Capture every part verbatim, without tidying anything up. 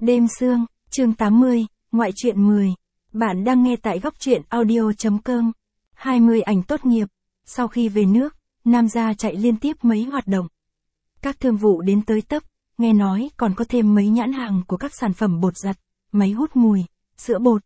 Đêm sương, chương tám mươi, ngoại truyện mười. Bạn đang nghe tại góc truyện audio.com. hai mươi ảnh tốt nghiệp. Sau khi về nước, Nam gia chạy liên tiếp mấy hoạt động. Các thương vụ đến tới tấp, nghe nói còn có thêm mấy nhãn hàng của các sản phẩm bột giặt, máy hút mùi, sữa bột.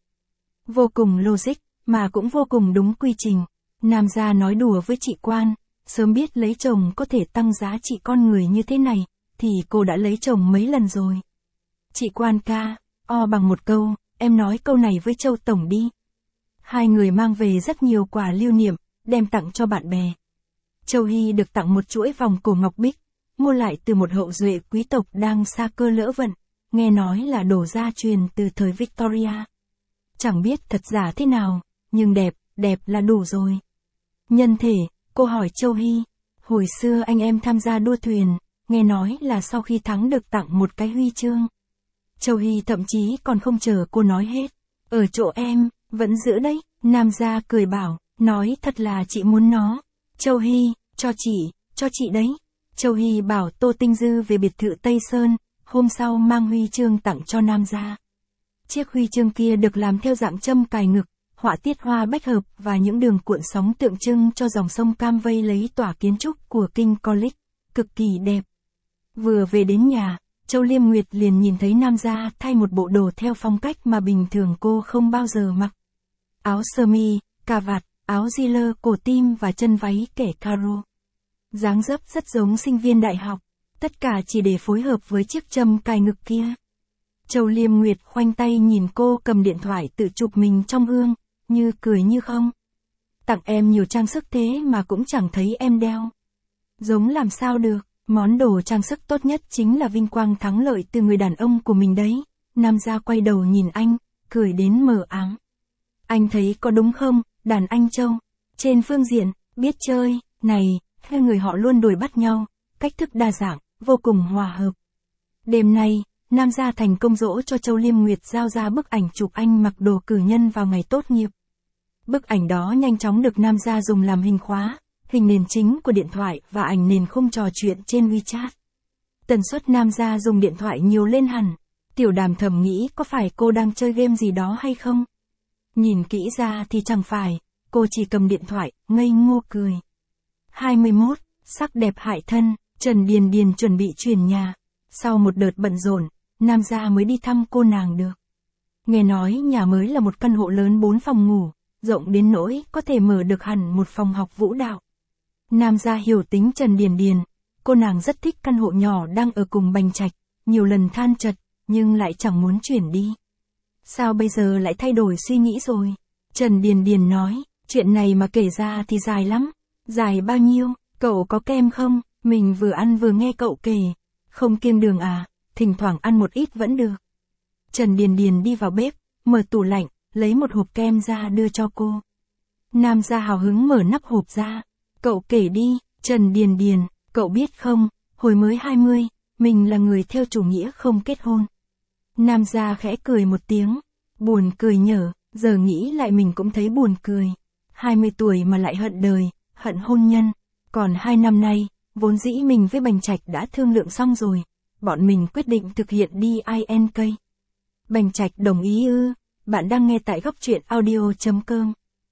Vô cùng logic, mà cũng vô cùng đúng quy trình. Nam gia nói đùa với chị Quan, sớm biết lấy chồng có thể tăng giá trị con người như thế này, thì cô đã lấy chồng mấy lần rồi. Chị Quan ca, o bằng một câu, em nói câu này với Châu Tổng đi. Hai người mang về rất nhiều quà lưu niệm, đem tặng cho bạn bè. Châu Hy được tặng một chuỗi vòng cổ ngọc bích, mua lại từ một hậu duệ quý tộc đang xa cơ lỡ vận, nghe nói là đồ gia truyền từ thời Victoria. Chẳng biết thật giả thế nào, nhưng đẹp, đẹp là đủ rồi. Nhân thể, cô hỏi Châu Hy, hồi xưa anh em tham gia đua thuyền, nghe nói là sau khi thắng được tặng một cái huy chương. Châu Hy thậm chí còn không chờ cô nói hết. Ở chỗ em, vẫn giữ đấy. Nam gia cười bảo, nói thật là chị muốn nó. Châu Hy, cho chị, cho chị đấy. Châu Hy bảo Tô Tinh Dư về biệt thự Tây Sơn, hôm sau mang huy chương tặng cho Nam gia. Chiếc huy chương kia được làm theo dạng châm cài ngực, họa tiết hoa bách hợp và những đường cuộn sóng tượng trưng cho dòng sông Cam vây lấy tỏa kiến trúc của King College, cực kỳ đẹp. Vừa về đến nhà, Châu Liêm Nguyệt liền nhìn thấy Nam gia thay một bộ đồ theo phong cách mà bình thường cô không bao giờ mặc. Áo sơ mi, cà vạt, áo di lơ, cổ tim và chân váy kẻ caro. Dáng dấp rất giống sinh viên đại học, tất cả chỉ để phối hợp với chiếc châm cài ngực kia. Châu Liêm Nguyệt khoanh tay nhìn cô cầm điện thoại tự chụp mình trong gương, như cười như không. Tặng em nhiều trang sức thế mà cũng chẳng thấy em đeo. Giống làm sao được. Món đồ trang sức tốt nhất chính là vinh quang thắng lợi từ người đàn ông của mình đấy. Nam gia quay đầu nhìn anh, cười đến mờ ám. Anh thấy có đúng không, đàn anh Châu? Trên phương diện, biết chơi, này, hai người họ luôn đuổi bắt nhau, cách thức đa dạng, vô cùng hòa hợp. Đêm nay, Nam gia thành công dỗ cho Châu Liêm Nguyệt giao ra bức ảnh chụp anh mặc đồ cử nhân vào ngày tốt nghiệp. Bức ảnh đó nhanh chóng được Nam gia dùng làm hình khóa, hình nền chính của điện thoại và ảnh nền khung trò chuyện trên WeChat. Tần suất Nam gia dùng điện thoại nhiều lên hẳn. Tiểu Đàm thầm nghĩ có phải cô đang chơi game gì đó hay không? Nhìn kỹ ra thì chẳng phải, cô chỉ cầm điện thoại, ngây ngô cười. hai mươi mốt, sắc đẹp hại thân, Trần Điền Điền chuẩn bị chuyển nhà. Sau một đợt bận rộn, Nam gia mới đi thăm cô nàng được. Nghe nói nhà mới là một căn hộ lớn bốn phòng ngủ, rộng đến nỗi có thể mở được hẳn một phòng học vũ đạo. Nam gia hiểu tính Trần Điền Điền, cô nàng rất thích căn hộ nhỏ đang ở cùng Bành Trạch, nhiều lần than chật, nhưng lại chẳng muốn chuyển đi. Sao bây giờ lại thay đổi suy nghĩ rồi? Trần Điền Điền nói, chuyện này mà kể ra thì dài lắm. Dài bao nhiêu, cậu có kem không? Mình vừa ăn vừa nghe cậu kể. Không kiêng đường à, thỉnh thoảng ăn một ít vẫn được. Trần Điền Điền đi vào bếp, mở tủ lạnh, lấy một hộp kem ra đưa cho cô. Nam gia hào hứng mở nắp hộp ra. Cậu kể đi, Trần Điền Điền, cậu biết không, hồi mới hai mươi, mình là người theo chủ nghĩa không kết hôn. Nam gia khẽ cười một tiếng, buồn cười nhở, giờ nghĩ lại mình cũng thấy buồn cười. hai mươi tuổi mà lại hận đời, hận hôn nhân. Còn hai năm nay, vốn dĩ mình với Bành Trạch đã thương lượng xong rồi, bọn mình quyết định thực hiện đi i en ca. Bành Trạch đồng ý ư? Bạn đang nghe tại góc truyện audio.com.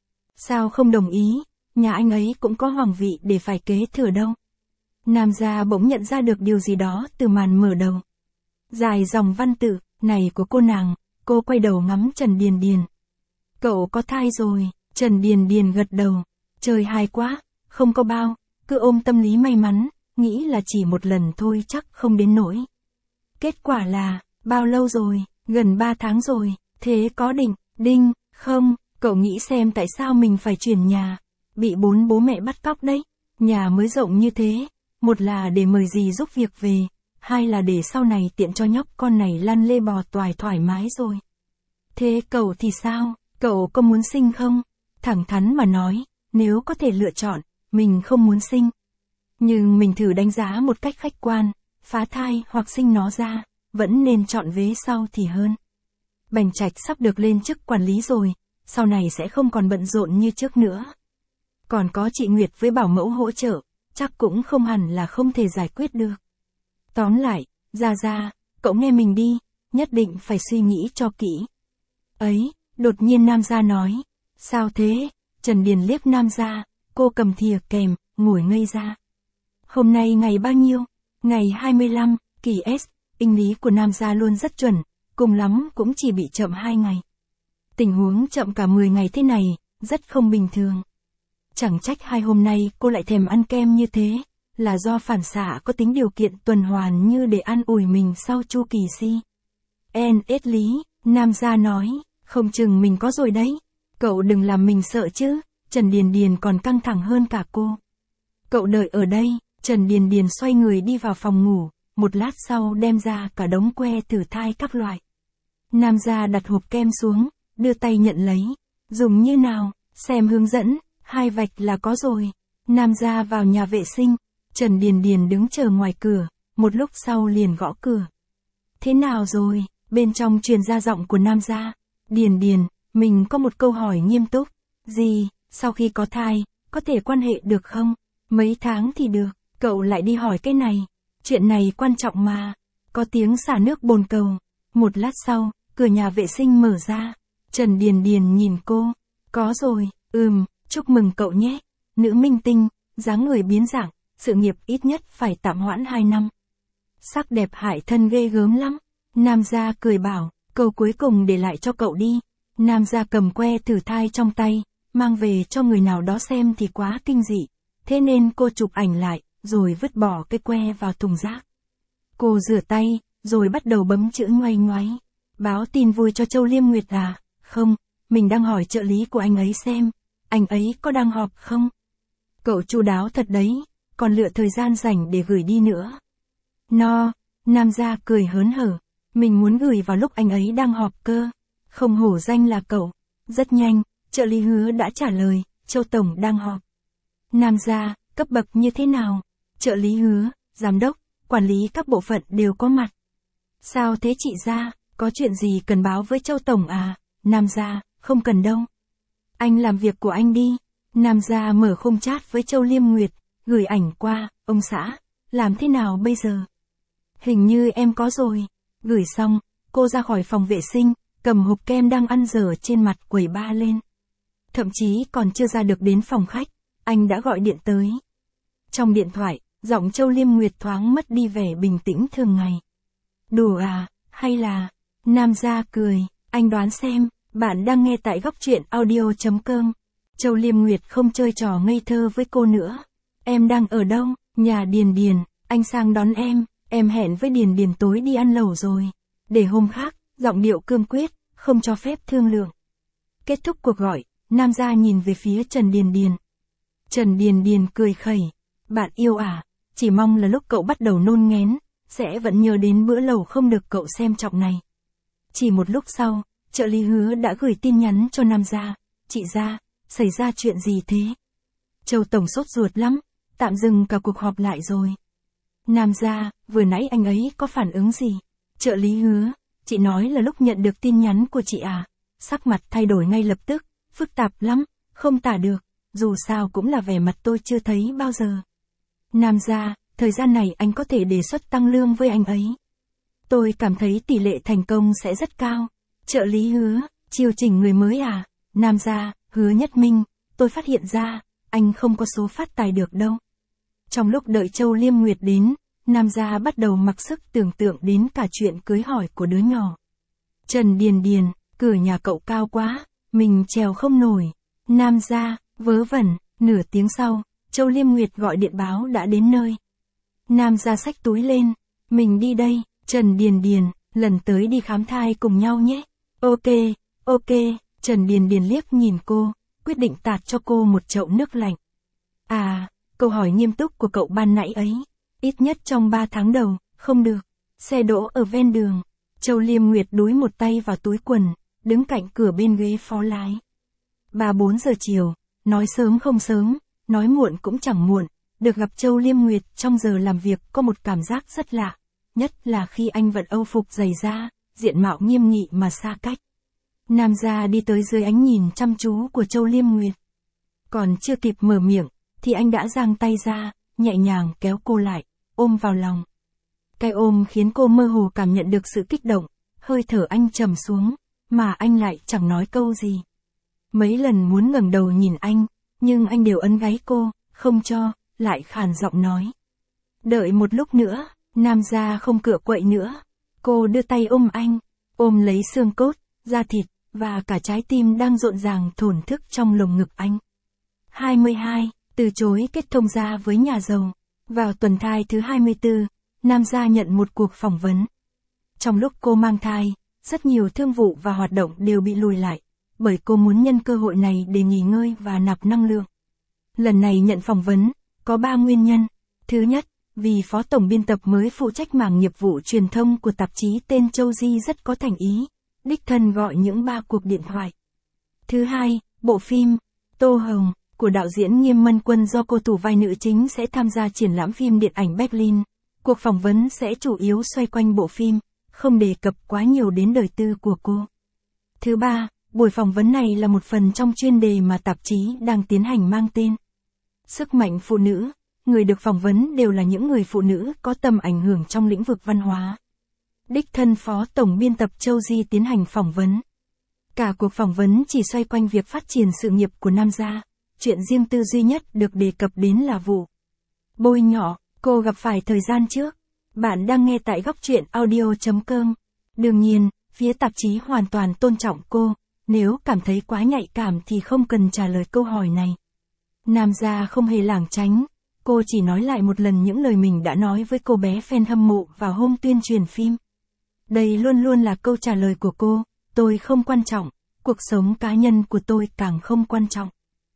Sao không đồng ý? Nhà anh ấy cũng có hoàng vị để phải kế thừa đâu. Nam gia bỗng nhận ra được điều gì đó từ màn mở đầu. Dài dòng văn tự, này của cô nàng, cô quay đầu ngắm Trần Điền Điền. Cậu có thai rồi, Trần Điền Điền gật đầu. Trời hay quá, không có bao, cứ ôm tâm lý may mắn, nghĩ là chỉ một lần thôi chắc không đến nỗi. Kết quả là, bao lâu rồi, gần ba tháng rồi, thế có định, đinh, không, cậu nghĩ xem tại sao mình phải chuyển nhà. Bị bốn bố mẹ bắt cóc đấy. Nhà mới rộng như thế, một là để mời dì giúp việc về, hai là để sau này tiện cho nhóc con này lăn lê bò toài thoải mái rồi. Thế cậu thì sao, cậu có muốn sinh không? Thẳng thắn mà nói, nếu có thể lựa chọn, mình không muốn sinh. Nhưng mình thử đánh giá một cách khách quan, phá thai hoặc sinh nó ra, vẫn nên chọn vế sau thì hơn. Bành Trạch sắp được lên chức quản lý rồi, sau này sẽ không còn bận rộn như trước nữa. Còn có chị Nguyệt với bảo mẫu hỗ trợ, chắc cũng không hẳn là không thể giải quyết được. Tóm lại, Gia Gia, cậu nghe mình đi, nhất định phải suy nghĩ cho kỹ. Ấy, đột nhiên Nam gia nói. Sao thế? Trần Điền liếc Nam gia, cô cầm thìa kèm, ngồi ngây ra. Hôm nay ngày bao nhiêu? Ngày hai mươi lăm, kỳ S, inh lý của Nam gia luôn rất chuẩn, cùng lắm cũng chỉ bị chậm hai ngày. Tình huống chậm cả mười ngày thế này, rất không bình thường. Chẳng trách hai hôm nay cô lại thèm ăn kem như thế, là do phản xạ có tính điều kiện tuần hoàn như để an ủi mình sau chu kỳ si. En ết lý, Nam gia nói, không chừng mình có rồi đấy. Cậu đừng làm mình sợ chứ, Trần Điền Điền còn căng thẳng hơn cả cô. Cậu đợi ở đây, Trần Điền Điền xoay người đi vào phòng ngủ, một lát sau đem ra cả đống que thử thai các loại. Nam gia đặt hộp kem xuống, đưa tay nhận lấy. Dùng như nào, xem hướng dẫn, hai vạch là có rồi. Nam gia vào nhà vệ sinh, Trần Điền Điền đứng chờ ngoài cửa, một lúc sau liền gõ cửa. Thế nào rồi? Bên trong truyền ra giọng của Nam gia. Điền Điền, mình có một câu hỏi nghiêm túc. Gì? Sau khi có thai, có thể quan hệ được không? Mấy tháng thì được, cậu lại đi hỏi cái này. Chuyện này quan trọng mà. Có tiếng xả nước bồn cầu. Một lát sau, cửa nhà vệ sinh mở ra. Trần Điền Điền nhìn cô. Có rồi, ừm, chúc mừng cậu nhé. Nữ minh tinh, dáng người biến dạng, sự nghiệp ít nhất phải tạm hoãn hai năm. Sắc đẹp hại thân ghê gớm lắm. Nam gia cười bảo, câu cuối cùng để lại cho cậu đi. Nam gia cầm que thử thai trong tay, mang về cho người nào đó xem thì quá kinh dị. Thế nên cô chụp ảnh lại, rồi vứt bỏ cái que vào thùng rác. Cô rửa tay, rồi bắt đầu bấm chữ ngoay ngoáy. Báo tin vui cho Châu Liêm Nguyệt à? Không, mình đang hỏi trợ lý của anh ấy xem. Anh ấy có đang họp không? Cậu chu đáo thật đấy, còn lựa thời gian rảnh để gửi đi nữa. No, Nam gia cười hớn hở. Mình muốn gửi vào lúc anh ấy đang họp cơ. Không hổ danh là cậu. Rất nhanh, trợ lý Hứa đã trả lời, Châu Tổng đang họp. Nam gia, cấp bậc như thế nào? Trợ lý Hứa, giám đốc, quản lý các bộ phận đều có mặt. Sao thế chị gia, có chuyện gì cần báo với Châu Tổng à? Nam gia, không cần đâu. Anh làm việc của anh đi. Nam gia mở khung chat với Châu Liêm Nguyệt, gửi ảnh qua, ông xã, làm thế nào bây giờ? Hình như em có rồi. Gửi xong, cô ra khỏi phòng vệ sinh, cầm hộp kem đang ăn dở trên mặt quẩy ba lên. Thậm chí còn chưa ra được đến phòng khách, anh đã gọi điện tới. Trong điện thoại, giọng Châu Liêm Nguyệt thoáng mất đi vẻ bình tĩnh thường ngày. Đùa à, hay là... Nam gia cười, anh đoán xem, bạn đang nghe tại góc truyện audio chấm com. Châu Liêm Nguyệt không chơi trò ngây thơ với cô nữa. Em đang ở đâu? Nhà Điền Điền, anh sang đón em, em hẹn với Điền Điền tối đi ăn lẩu rồi. Để hôm khác, giọng điệu cương quyết, không cho phép thương lượng. Kết thúc cuộc gọi, Nam gia nhìn về phía Trần Điền Điền. Trần Điền Điền cười khẩy, bạn yêu à, chỉ mong là lúc cậu bắt đầu nôn nghén, sẽ vẫn nhớ đến bữa lẩu không được cậu xem trọng này. Chỉ một lúc sau, trợ lý Hứa đã gửi tin nhắn cho Nam gia, chị gia, xảy ra chuyện gì thế? Châu Tổng sốt ruột lắm, tạm dừng cả cuộc họp lại rồi. Nam gia, vừa nãy anh ấy có phản ứng gì? Trợ lý Hứa, chị nói là lúc nhận được tin nhắn của chị à? Sắc mặt thay đổi ngay lập tức, phức tạp lắm, không tả được, dù sao cũng là vẻ mặt tôi chưa thấy bao giờ. Nam gia, thời gian này anh có thể đề xuất tăng lương với anh ấy. Tôi cảm thấy tỷ lệ thành công sẽ rất cao. Trợ lý Hứa, chiêu trình người mới à? Nam gia, Hứa Nhất Minh, tôi phát hiện ra, anh không có số phát tài được đâu. Trong lúc đợi Châu Liêm Nguyệt đến, Nam gia bắt đầu mặc sức tưởng tượng đến cả chuyện cưới hỏi của đứa nhỏ. Trần Điền Điền, cửa nhà cậu cao quá, mình trèo không nổi. Nam gia, vớ vẩn, nửa tiếng sau, Châu Liêm Nguyệt gọi điện báo đã đến nơi. Nam gia xách túi lên, mình đi đây, Trần Điền Điền, lần tới đi khám thai cùng nhau nhé. Ok, ok, Trần Điền Điền liếc nhìn cô, quyết định tạt cho cô một chậu nước lạnh. À, câu hỏi nghiêm túc của cậu ban nãy ấy, ít nhất trong ba tháng đầu, không được. Xe đỗ ở ven đường, Châu Liêm Nguyệt đúi một tay vào túi quần, đứng cạnh cửa bên ghế phó lái. Ba bốn giờ chiều, nói sớm không sớm, nói muộn cũng chẳng muộn, được gặp Châu Liêm Nguyệt trong giờ làm việc có một cảm giác rất lạ, nhất là khi anh vận âu phục dày da, diện mạo nghiêm nghị mà xa cách. Nam gia đi tới dưới ánh nhìn chăm chú của Châu Liêm Nguyệt. Còn chưa kịp mở miệng, thì anh đã giang tay ra, nhẹ nhàng kéo cô lại, ôm vào lòng. Cái ôm khiến cô mơ hồ cảm nhận được sự kích động, hơi thở anh trầm xuống, mà anh lại chẳng nói câu gì. Mấy lần muốn ngẩng đầu nhìn anh, nhưng anh đều ấn gáy cô, không cho, lại khàn giọng nói. Đợi một lúc nữa, Nam gia không cựa quậy nữa. Cô đưa tay ôm anh, ôm lấy xương cốt, da thịt, và cả trái tim đang rộn ràng thổn thức trong lồng ngực anh. hai mươi hai. Từ chối kết thông gia với nhà giàu. Vào tuần thai thứ hai mươi tư, Nam gia nhận một cuộc phỏng vấn. Trong lúc cô mang thai, rất nhiều thương vụ và hoạt động đều bị lùi lại, bởi cô muốn nhân cơ hội này để nghỉ ngơi và nạp năng lượng. Lần này nhận phỏng vấn, có ba nguyên nhân. Thứ nhất, vì phó tổng biên tập mới phụ trách mảng nghiệp vụ truyền thông của tạp chí tên Châu Di rất có thành ý, đích thân gọi những ba cuộc điện thoại. Thứ hai, bộ phim Tô Hồng của đạo diễn Nghiêm Mân Quân do cô thủ vai nữ chính sẽ tham gia triển lãm phim điện ảnh Berlin. Cuộc phỏng vấn sẽ chủ yếu xoay quanh bộ phim, không đề cập quá nhiều đến đời tư của cô. Thứ ba, buổi phỏng vấn này là một phần trong chuyên đề mà tạp chí đang tiến hành mang tên Sức mạnh phụ nữ. Người được phỏng vấn đều là những người phụ nữ có tầm ảnh hưởng trong lĩnh vực văn hóa. Đích thân phó tổng biên tập Châu Di tiến hành phỏng vấn. Cả cuộc phỏng vấn chỉ xoay quanh việc phát triển sự nghiệp của Nam gia. Chuyện riêng tư duy nhất được đề cập đến là vụ bôi nhọ cô gặp phải thời gian trước. Bạn đang nghe tại góc truyện audio chấm com. Đương nhiên, phía tạp chí hoàn toàn tôn trọng cô, nếu cảm thấy quá nhạy cảm thì không cần trả lời câu hỏi này. Nam gia không hề lảng tránh, cô chỉ nói lại một lần những lời mình đã nói với cô bé fan hâm mộ vào hôm tuyên truyền phim. Đây luôn luôn là câu trả lời của cô, tôi không quan trọng, cuộc sống cá nhân của tôi càng không quan trọng.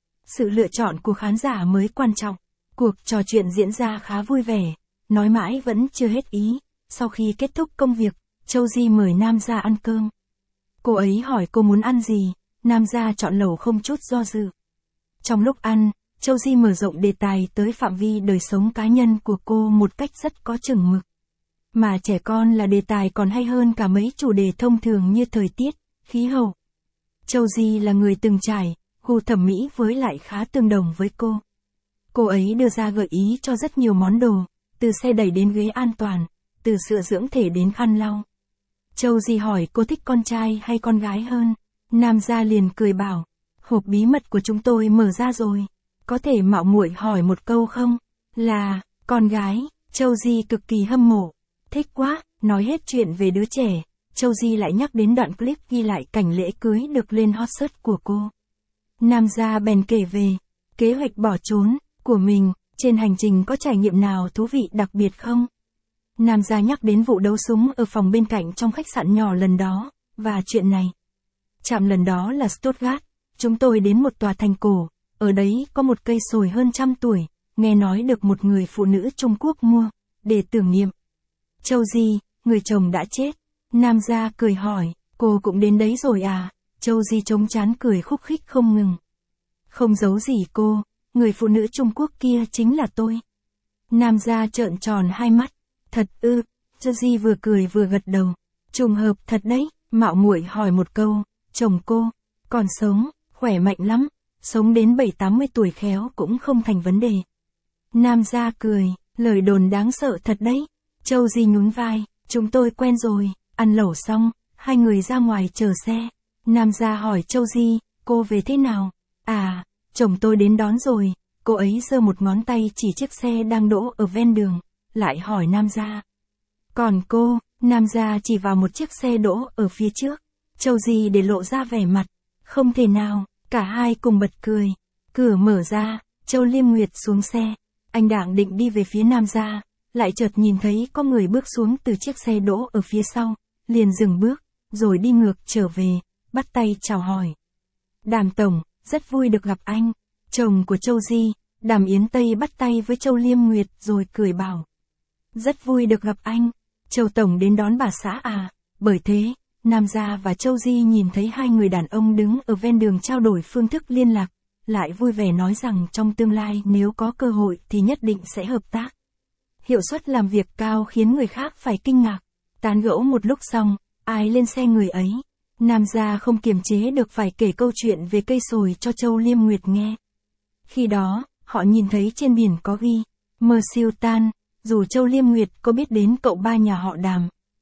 Sự lựa chọn của khán giả mới quan trọng. Cuộc trò chuyện diễn ra khá vui vẻ, nói mãi vẫn chưa hết ý. Sau khi kết thúc công việc, Châu Di mời Nam gia ăn cơm. Cô ấy hỏi cô muốn ăn gì, Nam gia chọn lẩu không chút do dự. Trong lúc ăn, Châu Di mở rộng đề tài tới phạm vi đời sống cá nhân của cô một cách rất có chừng mực. Mà trẻ con là đề tài còn hay hơn cả mấy chủ đề thông thường như thời tiết, khí hậu. Châu Di là người từng trải, gu thẩm mỹ với lại khá tương đồng với cô. Cô ấy đưa ra gợi ý cho rất nhiều món đồ, từ xe đẩy đến ghế an toàn, từ sữa dưỡng thể đến khăn lau. Châu Di hỏi cô thích con trai hay con gái hơn. Nam gia liền cười bảo, hộp bí mật của chúng tôi mở ra rồi. Có thể mạo muội hỏi một câu không? Là, con gái. Châu Di cực kỳ hâm mộ. Thích quá, nói hết chuyện về đứa trẻ. Châu Di lại nhắc đến đoạn clip ghi lại cảnh lễ cưới được lên hot search của cô. Nam gia bèn kể về kế hoạch bỏ trốn của mình, trên hành trình có trải nghiệm nào thú vị đặc biệt không? Nam gia nhắc đến vụ đấu súng ở phòng bên cạnh trong khách sạn nhỏ lần đó, và chuyện này. Trạm lần đó là Stuttgart, chúng tôi đến một tòa thành cổ, ở đấy có một cây sồi hơn trăm tuổi, nghe nói được một người phụ nữ Trung Quốc mua, để tưởng niệm. Châu Di, người chồng đã chết. Nam gia cười hỏi, cô cũng đến đấy rồi à? Châu Di chống chán cười khúc khích không ngừng. Không giấu gì cô, người phụ nữ Trung Quốc kia chính là tôi. Nam gia trợn tròn hai mắt. Thật ư? Châu Di vừa cười vừa gật đầu. Trùng hợp thật đấy, mạo muội hỏi một câu, chồng cô, còn sống, khỏe mạnh lắm, sống đến bảy tám mươi tuổi khéo cũng không thành vấn đề. Nam gia cười, lời đồn đáng sợ thật đấy. Châu Di nhún vai, chúng tôi quen rồi. Ăn lẩu xong, hai người ra ngoài chờ xe. Nam gia hỏi Châu Di, cô về thế nào? À, chồng tôi đến đón rồi. Cô ấy giơ một ngón tay chỉ chiếc xe đang đỗ ở ven đường, lại hỏi Nam gia. Còn cô? Nam gia chỉ vào một chiếc xe đỗ ở phía trước. Châu Di để lộ ra vẻ mặt. Không thể nào, cả hai cùng bật cười. Cửa mở ra, Châu Liêm Nguyệt xuống xe. Anh đang định đi về phía Nam gia, lại chợt nhìn thấy có người bước xuống từ chiếc xe đỗ ở phía sau, liền dừng bước, rồi đi ngược trở về, bắt tay chào hỏi. Đàm tổng, rất vui được gặp anh. Chồng của Châu Di, Đàm Yến Tây bắt tay với Châu Liêm Nguyệt rồi cười bảo. Rất vui được gặp anh. Châu tổng đến đón bà xã à? Bởi thế, Nam gia và Châu Di nhìn thấy hai người đàn ông đứng ở ven đường trao đổi phương thức liên lạc, lại vui vẻ nói rằng trong tương lai nếu có cơ hội thì nhất định sẽ hợp tác. Hiệu suất làm việc cao khiến người khác phải kinh ngạc. Tán gẫu một lúc xong, ai lên xe người ấy. Nam gia không kiềm chế được phải kể câu chuyện về cây sồi cho Châu Liêm Nguyệt nghe. Khi đó, họ nhìn thấy trên biển có ghi, Mơ Siêu Tan. Dù Châu Liêm Nguyệt có biết đến cậu ba nhà họ Đàm,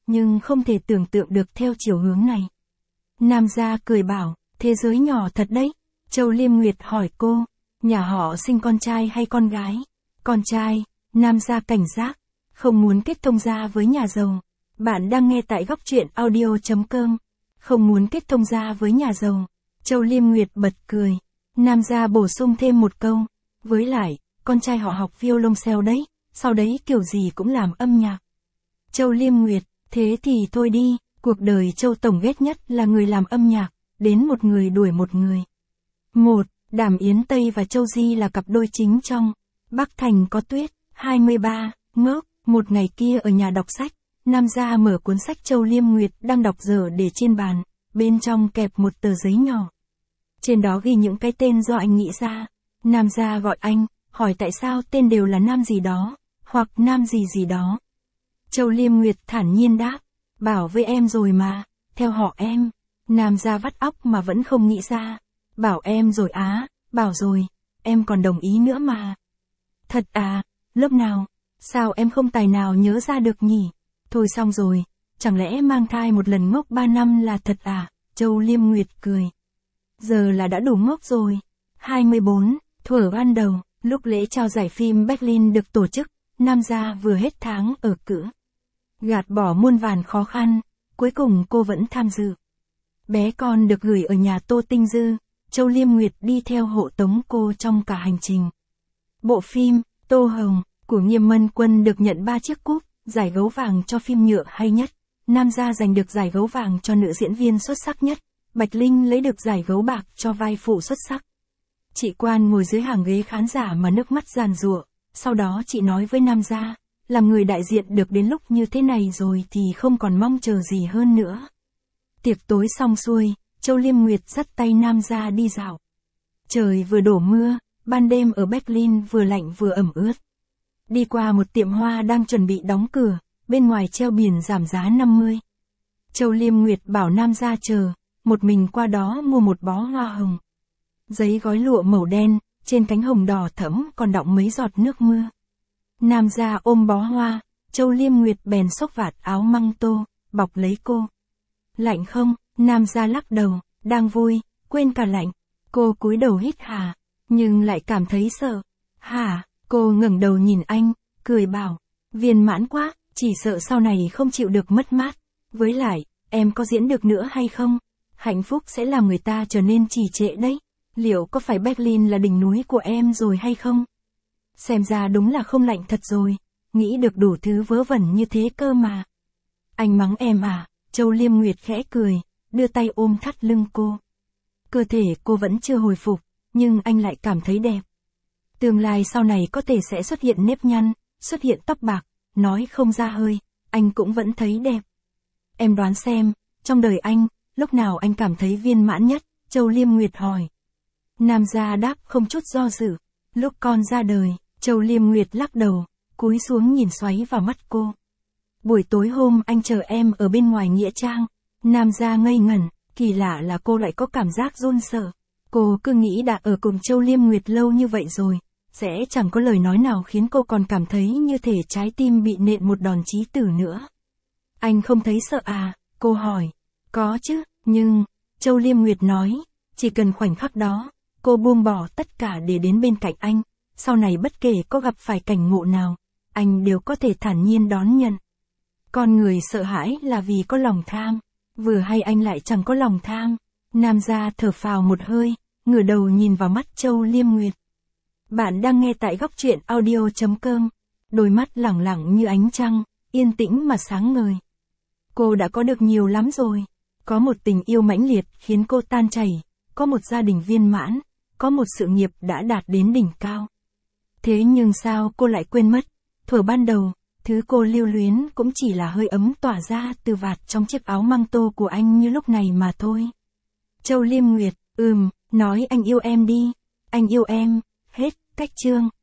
nhưng không thể tưởng tượng được theo chiều hướng này. Nam gia cười bảo, thế giới nhỏ thật đấy. Châu Liêm Nguyệt hỏi cô, nhà họ sinh con trai hay con gái? Con trai. Nam gia cảnh giác, không muốn kết thông gia với nhà giàu. Bạn đang nghe tại góc truyện audio.com. Không muốn kết thông gia với nhà giàu. Châu Liêm Nguyệt bật cười. Nam gia bổ sung thêm một câu. Với lại, con trai họ học violoncel đấy, sau đấy kiểu gì cũng làm âm nhạc. Châu Liêm Nguyệt, thế thì thôi đi, cuộc đời Châu Tổng ghét nhất là người làm âm nhạc, đến một người đuổi một người. một. Đàm Yến Tây và Châu Di là cặp đôi chính trong Bắc Thành có tuyết. hai mươi ba. Ngốc, một ngày kia ở nhà đọc sách, Nam gia mở cuốn sách Châu Liêm Nguyệt đang đọc dở để trên bàn, bên trong kẹp một tờ giấy nhỏ. Trên đó ghi những cái tên do anh nghĩ ra. Nam gia gọi anh, hỏi tại sao tên đều là Nam gì đó, hoặc Nam gì gì đó. Châu Liêm Nguyệt thản nhiên đáp, bảo với em rồi mà, theo họ em. Nam gia vắt óc mà vẫn không nghĩ ra. Bảo em rồi á, bảo rồi, em còn đồng ý nữa mà. Thật à, lớp nào, sao em không tài nào nhớ ra được nhỉ? Thôi xong rồi, chẳng lẽ mang thai một lần ngốc ba năm là thật à? Châu Liêm Nguyệt cười. Giờ là đã đủ ngốc rồi. hai mươi bốn. Thuở ban đầu, lúc lễ trao giải phim Berlin được tổ chức, Nam gia vừa hết tháng ở cữ. Gạt bỏ muôn vàn khó khăn, cuối cùng cô vẫn tham dự. Bé con được gửi ở nhà Tô Tinh Dư, Châu Liêm Nguyệt đi theo hộ tống cô trong cả hành trình. Bộ phim Tô Hồng của Nghiêm Mân Quân được nhận ba chiếc cúp, giải gấu vàng cho phim nhựa hay nhất. Nam gia giành được giải gấu vàng cho nữ diễn viên xuất sắc nhất. Bạch Linh lấy được giải gấu bạc cho vai phụ xuất sắc. Chị Quan ngồi dưới hàng ghế khán giả mà nước mắt giàn giụa. Sau đó chị nói với Nam gia, làm người đại diện được đến lúc như thế này rồi thì không còn mong chờ gì hơn nữa. Tiệc tối xong xuôi, Châu Liêm Nguyệt dắt tay Nam gia đi dạo. Trời vừa đổ mưa, ban đêm ở Berlin vừa lạnh vừa ẩm ướt. Đi qua một tiệm hoa đang chuẩn bị đóng cửa, bên ngoài treo biển giảm giá năm mươi. Châu Liêm Nguyệt bảo Nam gia chờ, một mình qua đó mua một bó hoa hồng. Giấy gói lụa màu đen, trên cánh hồng đỏ thẫm còn đọng mấy giọt nước mưa. Nam gia ôm bó hoa, Châu Liêm Nguyệt bèn xốc vạt áo măng tô, bọc lấy cô. Lạnh không? Nam gia lắc đầu, đang vui, quên cả lạnh. Cô cúi đầu hít hà, nhưng lại cảm thấy sợ. Hả? Cô ngẩng đầu nhìn anh, cười bảo, viên mãn quá, chỉ sợ sau này không chịu được mất mát. Với lại, em có diễn được nữa hay không? Hạnh phúc sẽ làm người ta trở nên trì trệ đấy. Liệu có phải Berlin là đỉnh núi của em rồi hay không? Xem ra đúng là không lạnh thật rồi, nghĩ được đủ thứ vớ vẩn như thế cơ mà. Anh mắng em à? Châu Liêm Nguyệt khẽ cười, đưa tay ôm thắt lưng cô. Cơ thể cô vẫn chưa hồi phục, nhưng anh lại cảm thấy đẹp. Tương lai sau này có thể sẽ xuất hiện nếp nhăn, xuất hiện tóc bạc, nói không ra hơi, anh cũng vẫn thấy đẹp. Em đoán xem, trong đời anh, lúc nào anh cảm thấy viên mãn nhất? Châu Liêm Nguyệt hỏi. Nam gia đáp không chút do dự. Lúc con ra đời. Châu Liêm Nguyệt lắc đầu, cúi xuống nhìn xoáy vào mắt cô. Buổi tối hôm anh chờ em ở bên ngoài nghĩa trang. Nam gia ngây ngẩn, kỳ lạ là cô lại có cảm giác run sợ. Cô cứ nghĩ đã ở cùng Châu Liêm Nguyệt lâu như vậy rồi, sẽ chẳng có lời nói nào khiến cô còn cảm thấy như thể trái tim bị nện một đòn chí tử nữa. Anh không thấy sợ à? Cô hỏi. Có chứ, nhưng, Châu Liêm Nguyệt nói, chỉ cần khoảnh khắc đó, cô buông bỏ tất cả để đến bên cạnh anh, sau này bất kể có gặp phải cảnh ngộ nào, anh đều có thể thản nhiên đón nhận. Con người sợ hãi là vì có lòng tham, vừa hay anh lại chẳng có lòng tham. Nam gia thở phào một hơi, ngửa đầu nhìn vào mắt Châu Liêm Nguyệt. Bạn đang nghe tại góc truyện audio.com, đôi mắt lẳng lặng như ánh trăng, yên tĩnh mà sáng ngời. Cô đã có được nhiều lắm rồi, có một tình yêu mãnh liệt khiến cô tan chảy, có một gia đình viên mãn, có một sự nghiệp đã đạt đến đỉnh cao. Thế nhưng sao cô lại quên mất, thuở ban đầu, thứ cô lưu luyến cũng chỉ là hơi ấm tỏa ra từ vạt trong chiếc áo măng tô của anh như lúc này mà thôi. Châu Liêm Nguyệt, ừm, nói anh yêu em đi, anh yêu em, hết, cách chương.